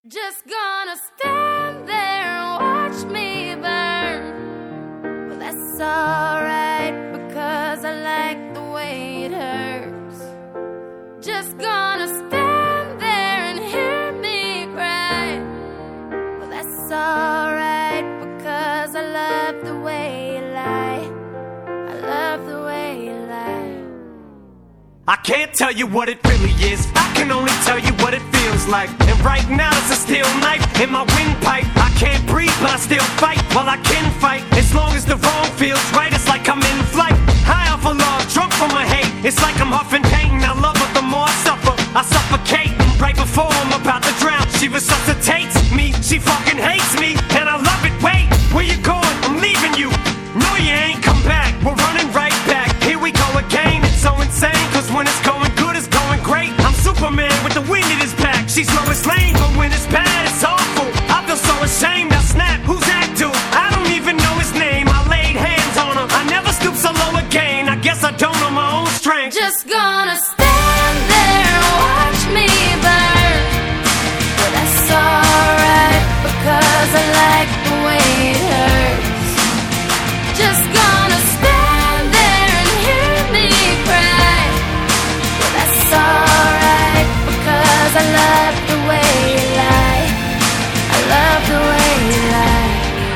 Just gonna stand there and watch me burn. Well, that's alright, because I like the way it hurts. Just gonna stand there and hear me cry. Well, that's alright, because I love the way you lie. I love the way you lie. I can't tell you what it really is, I can only tell you what it feels like. And right now it's a steel knife in my windpipe. I can't breathe but I still fight, well I can fight. As long as the wrong feels right, it's like I'm in flight. High off of love, drunk from my hate. It's like I'm huffing pain, I love her the more I suffer. I suffocate, right before I'm about to drown. She resuscitates me, she fucking hates me, and I love it. Wait, where you going? I'm leaving you. No you ain't, come back, we're running right back. Here we go again, it's so insane, cause when it's going good, it's going great. I'm Superman with the wind in his back. She's Lois Lane, but when it's bad, it's awful. I feel so ashamed, I snap, who's that dude? I don't even know his name, I laid hands on her. I never stoop so low again, I guess I don't know my own strength. Just gonna stand there and watch me burn. But that's alright, because I like the way it hurts. Just gonna stand there and hear me cry. But that's alright, because I love the way you lie. I love the way you lie.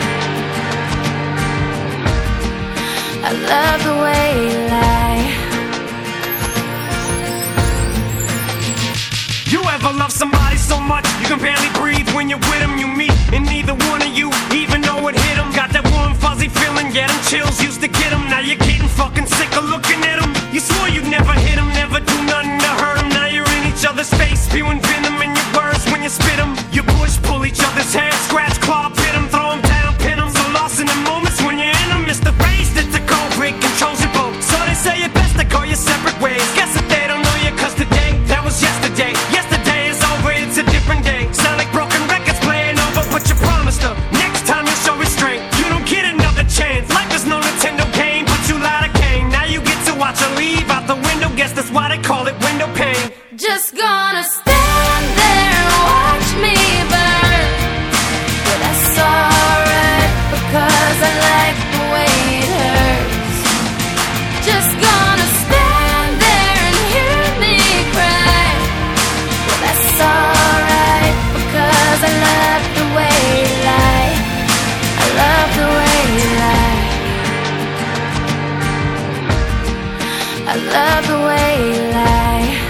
I love the way you lie. You ever love somebody so much you can barely breathe when you're with them? You meet and neither one of you even know it hit them. Got that warm fuzzy feeling, yeah, them chills used to get them. Now you're getting fucking sick of looking at them. You swore you'd never hit them, never do nothing to hurt them. Now you're in each other's face, spewing venom in your words when you spit them. You push, pull each other's hair, scratch, claw, pit them, throw them down, pin them. So lost in the moments when you're in them, it's the race that the cold break controls your boat. So they say it best to go your separate ways. Guess that they don't know you, cause today, that was yesterday. Yesterday is over, it's a different day. Sound like broken records playing over, but you promised her next time you'll show restraint. You don't get another chance, life is no Nintendo game, but you lied again. Now you get to watch her leave out the window, guess that's why they call it window pane. Just gonna stand there and watch me burn. But that's alright, because I like the way it hurts. Just gonna stand there and hear me cry. But that's alright, because I love the way you lie. I love the way you lie. I love the way you lie.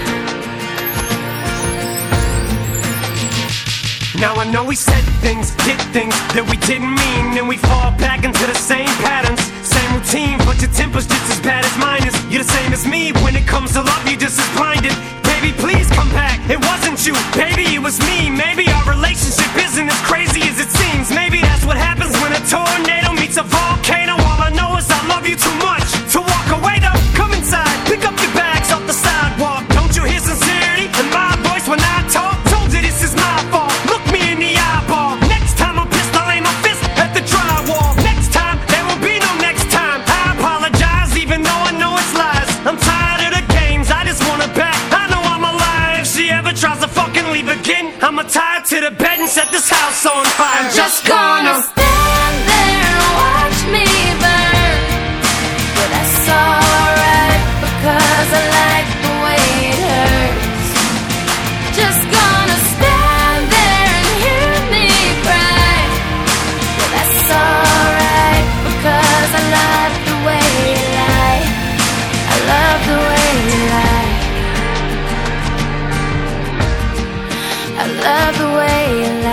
Now I know we said things, did things that we didn't mean, and we fall back into the same patterns, same routine, but your temper's just as bad as mine is. You're the same as me, when it comes to love you're just as blinded. Baby, please come back, it wasn't you, baby, it was me. Maybe our relationship isn't as crazy as it seems. Maybe that's what happens when a tornado meets a volcano. All I know is I love you too much to walk away though. Come inside, pick up your bags off the sidewalk. Don't you hear sincerity in my voice when I talk? Told you this is my fault, look me in the eyeball. Next time I'm pissed, I'll aim my fist at the drywall. Next time, there won't be no next time. I apologize even though I know it's lies. I'm tired of the games, I just want her back. I know I'm alive, if she ever tries to fucking leave again, I'ma tie her to the bed and set this house on fire. I'm just gonna stand there and watch me burn. But that's alright, because I like the way it hurts. Just gonna stand there and hear me cry. But that's alright, because I love the way you lie. I love the way you lie. I love the way you lie.